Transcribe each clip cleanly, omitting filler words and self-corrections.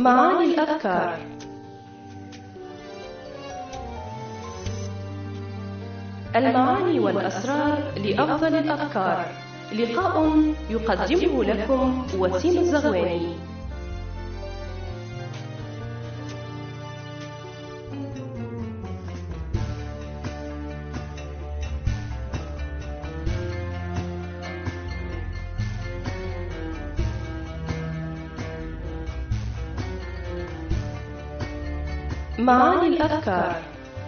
معاني الأفكار. المعاني والأسرار لأفضل الأفكار. لقاء يقدمه لكم وسيم الزغواني. معاني الأفكار.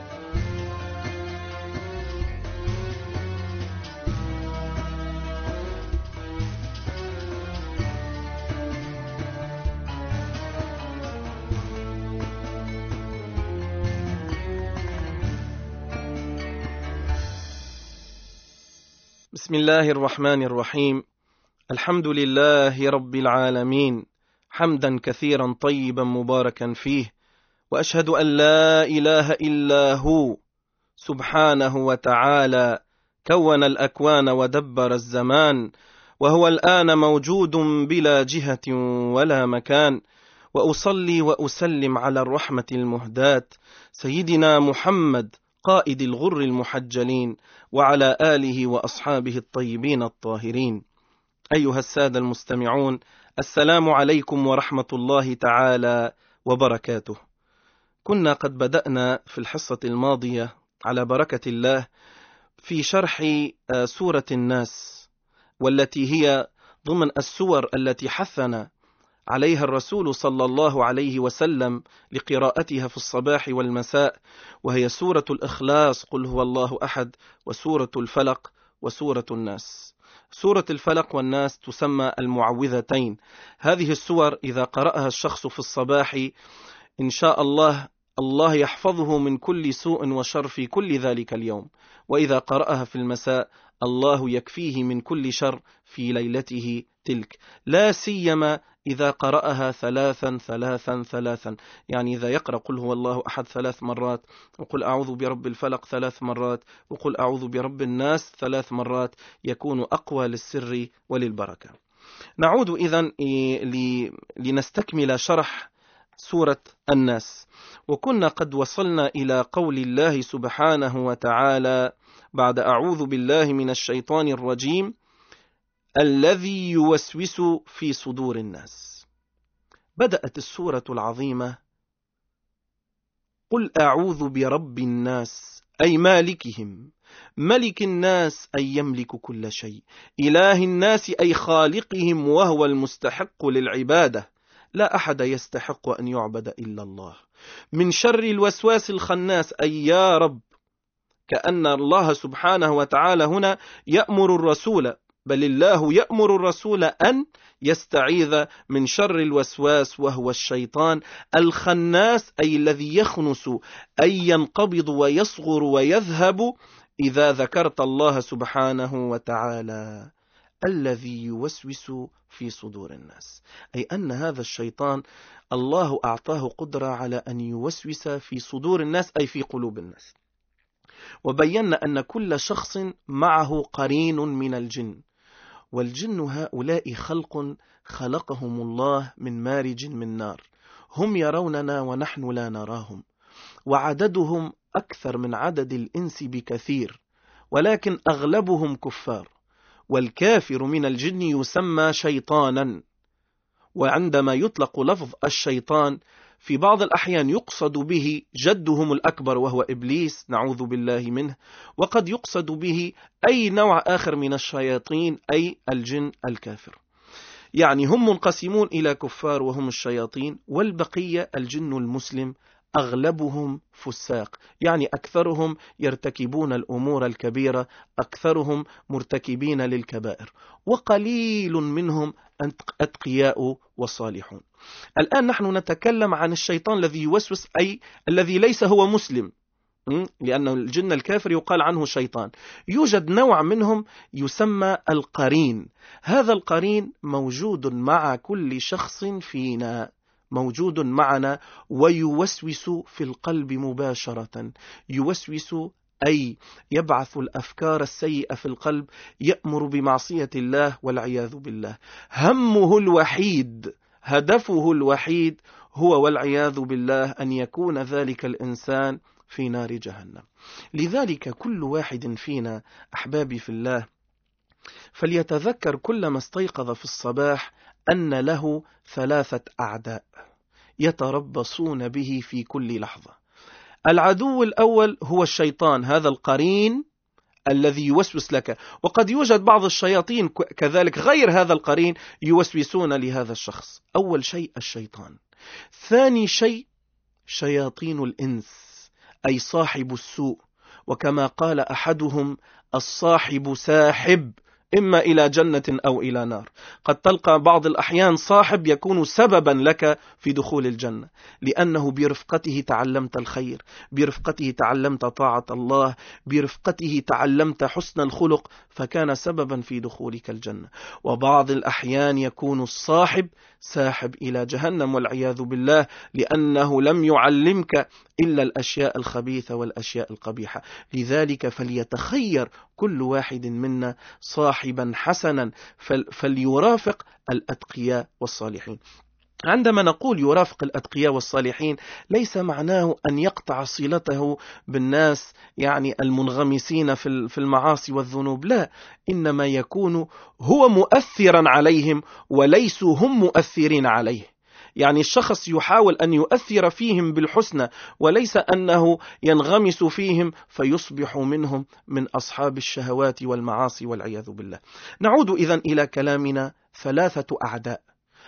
بسم الله الرحمن الرحيم. الحمد لله رب العالمين، حمدا كثيرا طيبا مباركا فيه، وأشهد أن لا إله إلا هو سبحانه وتعالى كون الأكوان ودبر الزمان، وهو الآن موجود بلا جهة ولا مكان. وأصلي وأسلم على الرحمة المهداة سيدنا محمد قائد الغر المحجلين، وعلى آله وأصحابه الطيبين الطاهرين. أيها السادة المستمعون، السلام عليكم ورحمة الله تعالى وبركاته. كنا قد بدأنا في الحصة الماضية على بركة الله في شرح سورة الناس، والتي هي ضمن السور التي حثنا عليها الرسول صلى الله عليه وسلم لقراءتها في الصباح والمساء، وهي سورة الإخلاص قل هو الله أحد، وسورة الفلق، وسورة الناس. سورة الفلق والناس تسمى المعوذتين. هذه السور إذا قرأها الشخص في الصباح إن شاء الله يحفظه من كل سوء وشر في كل ذلك اليوم، وإذا قرأها في المساء الله يكفيه من كل شر في ليلته تلك، لا سيما إذا قرأها ثلاثا، يعني إذا يقرأ قل هو الله أحد 3 مرات، وقل أعوذ برب الفلق 3 مرات، وقل أعوذ برب الناس 3 مرات، يكون أقوى للسر وللبركة. نعود إذن لنستكمل شرح سورة الناس، وكنا قد وصلنا إلى قول الله سبحانه وتعالى بعد أعوذ بالله من الشيطان الرجيم الذي يوسوس في صدور الناس. بدأت السورة العظيمة قل أعوذ برب الناس أي مالكهم، ملك الناس أي يملك كل شيء، إله الناس أي خالقهم وهو المستحق للعبادة، لا أحد يستحق أن يعبد إلا الله، من شر الوسواس الخناس أي يا رب، كأن الله سبحانه وتعالى هنا يأمر الرسول، بل الله يأمر الرسول أن يستعيذ من شر الوسواس وهو الشيطان الخناس، أي الذي يخنس أي ينقبض ويصغر ويذهب إذا ذكرت الله سبحانه وتعالى. الذي يوسوس في صدور الناس، أي أن هذا الشيطان الله أعطاه قدرة على أن يوسوس في صدور الناس أي في قلوب الناس. وبينا أن كل شخص معه قرين من الجن، والجن هؤلاء خلق خلقهم الله من مارج من نار، هم يروننا ونحن لا نراهم، وعددهم أكثر من عدد الإنس بكثير، ولكن أغلبهم كفار، والكافر من الجن يسمى شيطانا. وعندما يطلق لفظ الشيطان في بعض الأحيان يقصد به جدهم الأكبر وهو إبليس نعوذ بالله منه، وقد يقصد به أي نوع آخر من الشياطين أي الجن الكافر. يعني هم منقسمون إلى كفار وهم الشياطين، والبقية الجن المسلم أغلبهم فساق، يعني أكثرهم يرتكبون الأمور الكبيرة، أكثرهم مرتكبين للكبائر، وقليل منهم أتقياء وصالحون. الآن نحن نتكلم عن الشيطان الذي يوسوس، أي الذي ليس هو مسلم، لأن الجن الكافر يقال عنه شيطان. يوجد نوع منهم يسمى القرين، هذا القرين موجود مع كل شخص فينا، موجود معنا ويوسوس في القلب مباشرة. يوسوس أي يبعث الأفكار السيئة في القلب، يأمر بمعصية الله والعياذ بالله. همه الوحيد، هدفه الوحيد هو والعياذ بالله أن يكون ذلك الإنسان في نار جهنم. لذلك كل واحد فينا أحبابي في الله فليتذكر كلما استيقظ في الصباح أن له 3 أعداء يتربصون به في كل لحظة. العدو الأول هو الشيطان، هذا القرين الذي يوسوس لك، وقد يوجد بعض الشياطين كذلك غير هذا القرين يوسوسون لهذا الشخص. أول شيء الشيطان. ثاني شيء شياطين الإنس أي صاحب السوء، وكما قال أحدهم الصاحب ساحب إما إلى جنة أو إلى نار. قد تلقى بعض الأحيان صاحب يكون سببا لك في دخول الجنة، لأنه برفقته تعلمت الخير، برفقته تعلمت طاعة الله، برفقته تعلمت حسن الخلق، فكان سببا في دخولك الجنة. وبعض الأحيان يكون الصاحب ساحب إلى جهنم والعياذ بالله، لأنه لم يعلمك إلا الأشياء الخبيثة والأشياء القبيحة. لذلك فليتخير كل واحد منا صاحبا حسنا فليرافق الأتقياء والصالحين. عندما نقول يرافق الأتقياء والصالحين ليس معناه أن يقطع صلته بالناس يعني المنغمسين في المعاصي والذنوب، لا، إنما يكون هو مؤثرا عليهم وليسوا هم مؤثرين عليه. يعني الشخص يحاول أن يؤثر فيهم بالحسنى وليس أنه ينغمس فيهم فيصبح منهم من أصحاب الشهوات والمعاصي والعياذ بالله. نعود إذن إلى كلامنا. 3 أعداء: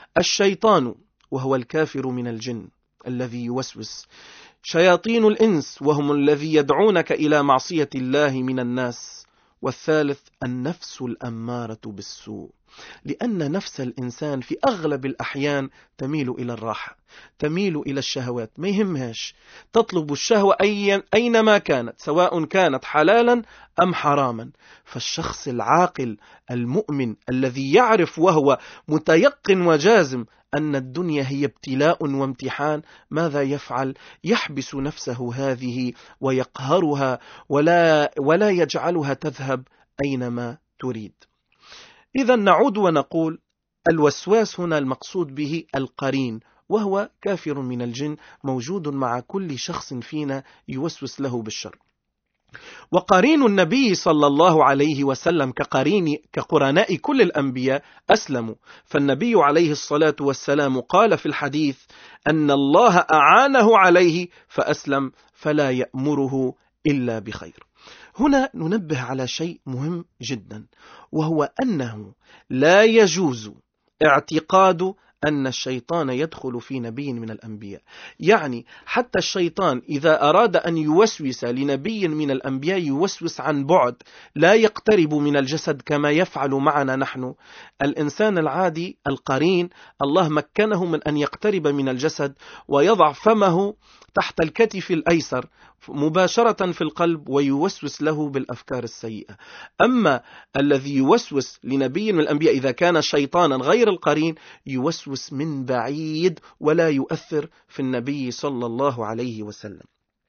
الشيطان وهو الكافر من الجن الذي يوسوس، شياطين الإنس وهم الذي يدعونك إلى معصية الله من الناس، والثالث النفس الأمارة بالسوء، لأن نفس الإنسان في أغلب الأحيان تميل إلى الراحة، تميل إلى الشهوات، ما يهمهاش، تطلب الشهوة أينما كانت، سواء كانت حلالا أم حراما. فالشخص العاقل المؤمن الذي يعرف وهو متيقن وجازم أن الدنيا هي ابتلاء وامتحان، ماذا يفعل؟ يحبس نفسه هذه ويقهرها ولا يجعلها تذهب أينما تريد. إذا نعود ونقول الوسواس هنا المقصود به القرين، وهو كافر من الجن موجود مع كل شخص فينا يوسوس له بالشر. وقرين النبي صلى الله عليه وسلم كقرناء كل الأنبياء أسلموا، فالنبي عليه الصلاة والسلام قال في الحديث أن الله أعانه عليه فأسلم فلا يأمره إلا بخير. هنا ننبه على شيء مهم جدا، وهو أنه لا يجوز اعتقاد أن الشيطان يدخل في نبي من الأنبياء. يعني حتى الشيطان إذا أراد أن يوسوس لنبي من الأنبياء يوسوس عن بعد، لا يقترب من الجسد كما يفعل معنا نحن. الإنسان العادي القرين الله مكنه من أن يقترب من الجسد ويضع فمه تحت الكتف الأيسر مباشرة في القلب ويوسوس له بالأفكار السيئة. أما الذي يوسوس لنبي من الأنبياء إذا كان شيطانا غير القرين يوسوس من بعيد ولا يؤثر في النبي صلى الله عليه وسلم.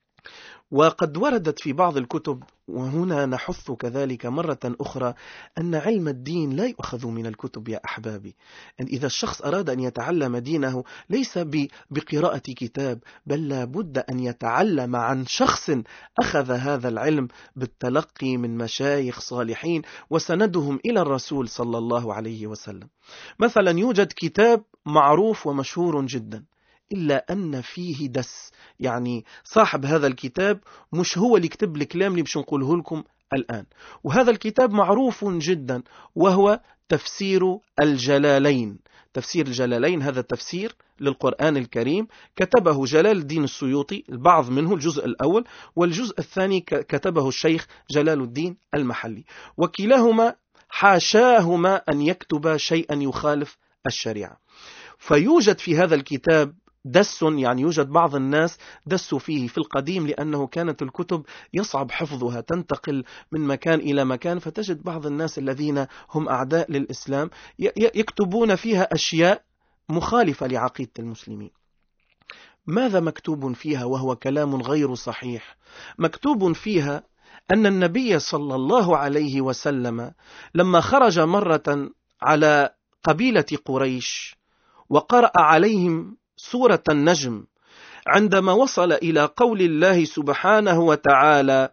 وقد وردت في بعض الكتب، وهنا نحث كذلك مرة أخرى، أن علم الدين لا يؤخذ من الكتب يا أحبابي. إذا الشخص أراد أن يتعلم دينه ليس بقراءة كتاب، بل لا بد أن يتعلم عن شخص أخذ هذا العلم بالتلقي من مشايخ صالحين وسندهم إلى الرسول صلى الله عليه وسلم. مثلا يوجد كتاب معروف ومشهور جدا إلا أن فيه دس، يعني صاحب هذا الكتاب مش هو اللي يكتب الكلام اللي باش نقوله لكم الآن. وهذا الكتاب معروف جدا وهو تفسير الجلالين. تفسير الجلالين هذا تفسير للقرآن الكريم كتبه جلال الدين السيوطي، البعض منه الجزء الأول، والجزء الثاني كتبه الشيخ جلال الدين المحلي، وكلاهما حاشاهما أن يكتب شيئا يخالف الشريعة. فيوجد في هذا الكتاب دس، يعني يوجد بعض الناس دسوا فيه في القديم، لأنه كانت الكتب يصعب حفظها، تنتقل من مكان إلى مكان، فتجد بعض الناس الذين هم أعداء للإسلام يكتبون فيها أشياء مخالفة لعقيدة المسلمين. ماذا مكتوب فيها وهو كلام غير صحيح؟ مكتوب فيها أن النبي صلى الله عليه وسلم لما خرج مرة على قبيلة قريش وقرأ عليهم سورة النجم عندما وصل إلى قول الله سبحانه وتعالى: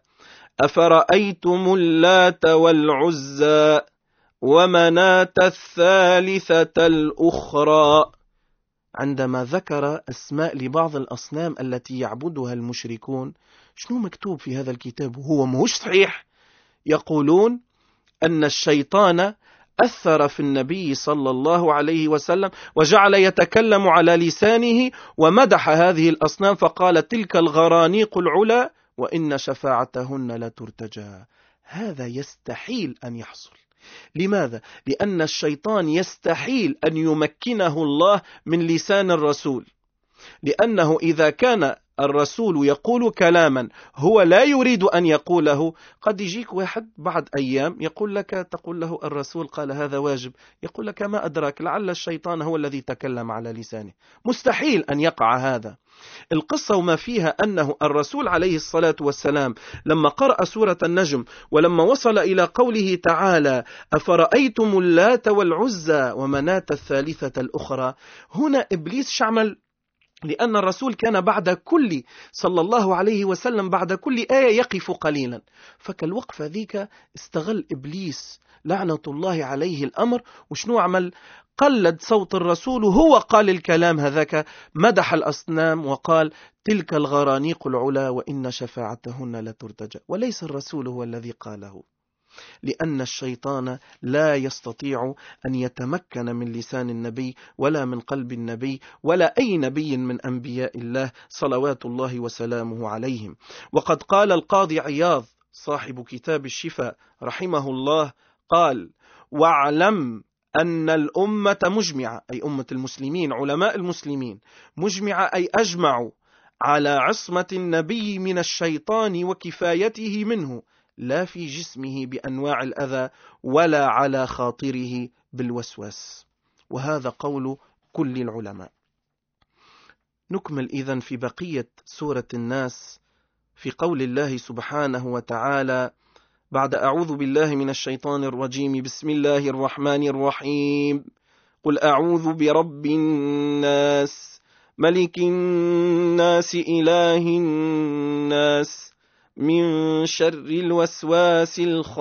أفرأيتم اللات والعزى ومناة الثالثة الأخرى، عندما ذكر أسماء لبعض الأصنام التي يعبدها المشركون. شنو مكتوب في هذا الكتاب؟ هو مش صحيح. يقولون أن الشيطان أثر في النبي صلى الله عليه وسلم وجعل يتكلم على لسانه ومدح هذه الأصنام فقال: تلك الغرانيق العلا وإن شفاعتهن لترتجى. هذا يستحيل أن يحصل. لماذا؟ لأن الشيطان يستحيل أن يمكنه الله من لسان الرسول، لأنه إذا كان الرسول يقول كلاما هو لا يريد أن يقوله، قد يجيك واحد بعد أيام يقول لك، تقول له الرسول قال هذا واجب، يقول لك ما أدراك، لعل الشيطان هو الذي تكلم على لسانه. مستحيل أن يقع هذا. القصة وما فيها أنه الرسول عليه الصلاة والسلام لما قرأ سورة النجم ولما وصل إلى قوله تعالى: أفرأيتم اللات والعزى ومناة الثالثة الأخرى، هنا إبليس شعمل، لأن الرسول كان بعد كل صلى الله عليه وسلم بعد كل آية يقف قليلا، فكالوقفة ذيك استغل إبليس لعنة الله عليه الأمر. وشنو عمل؟ قلد صوت الرسول وهو قال الكلام هذاك، مدح الأصنام وقال: تلك الغرانيق العلا وإن شفاعتهن لترتجى. وليس الرسول هو الذي قاله، لأن الشيطان لا يستطيع أن يتمكن من لسان النبي ولا من قلب النبي ولا أي نبي من أنبياء الله صلوات الله وسلامه عليهم. وقد قال القاضي عياض صاحب كتاب الشفاء رحمه الله، قال: واعلم أن الأمة مجمعة، أي أمة المسلمين، علماء المسلمين مجمعة، أي أجمعوا على عصمة النبي من الشيطان وكفايته منه، لا في جسمه بأنواع الأذى ولا على خاطره بالوسواس. وهذا قول كل العلماء. نكمل إذن في بقية سورة الناس في قول الله سبحانه وتعالى بعد أعوذ بالله من الشيطان الرجيم: بسم الله الرحمن الرحيم. قل أعوذ برب الناس ملك الناس إله الناس من شر الوسواس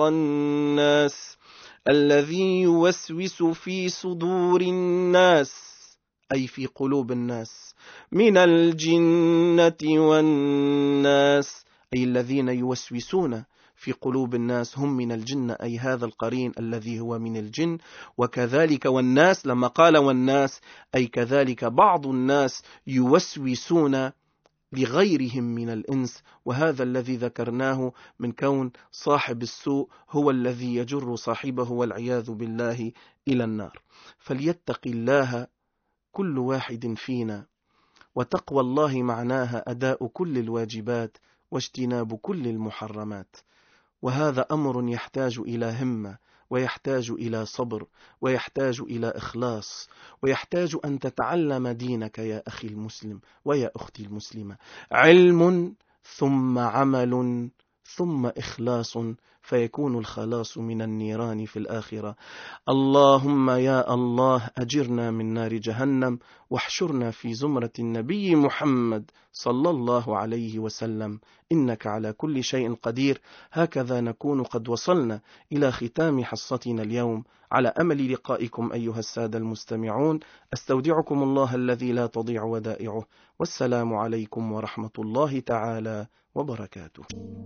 الخناس الذي يوسوس في صدور الناس، أي في قلوب الناس، من الجنة والناس، أي الذين يوسوسون في قلوب الناس هم من الجن، أي هذا القرين الذي هو من الجن. وكذلك والناس، لما قال والناس أي كذلك بعض الناس يوسوسون لغيرهم من الإنس، وهذا الذي ذكرناه من كون صاحب السوء هو الذي يجر صاحبه والعياذ بالله إلى النار. فليتق الله كل واحد فينا، وتقوى الله معناها أداء كل الواجبات واجتناب كل المحرمات. وهذا أمر يحتاج إلى همة، ويحتاج إلى صبر، ويحتاج إلى إخلاص، ويحتاج أن تتعلم دينك يا أخي المسلم ويا أختي المسلمة، علم ثم عمل ثم إخلاص، فيكون الخلاص من النيران في الآخرة. اللهم يا الله أجرنا من نار جهنم، واحشرنا في زمرة النبي محمد صلى الله عليه وسلم، إنك على كل شيء قدير. هكذا نكون قد وصلنا إلى ختام حصتنا اليوم، على أمل لقائكم أيها السادة المستمعون. أستودعكم الله الذي لا تضيع ودائعه، والسلام عليكم ورحمة الله تعالى وبركاته.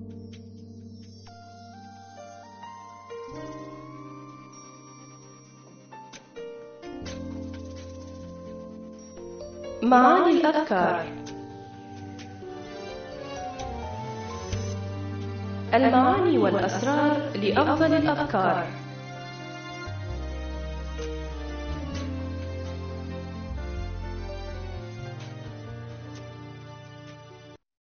معاني الأذكار. المعاني والأسرار لأفضل الأذكار.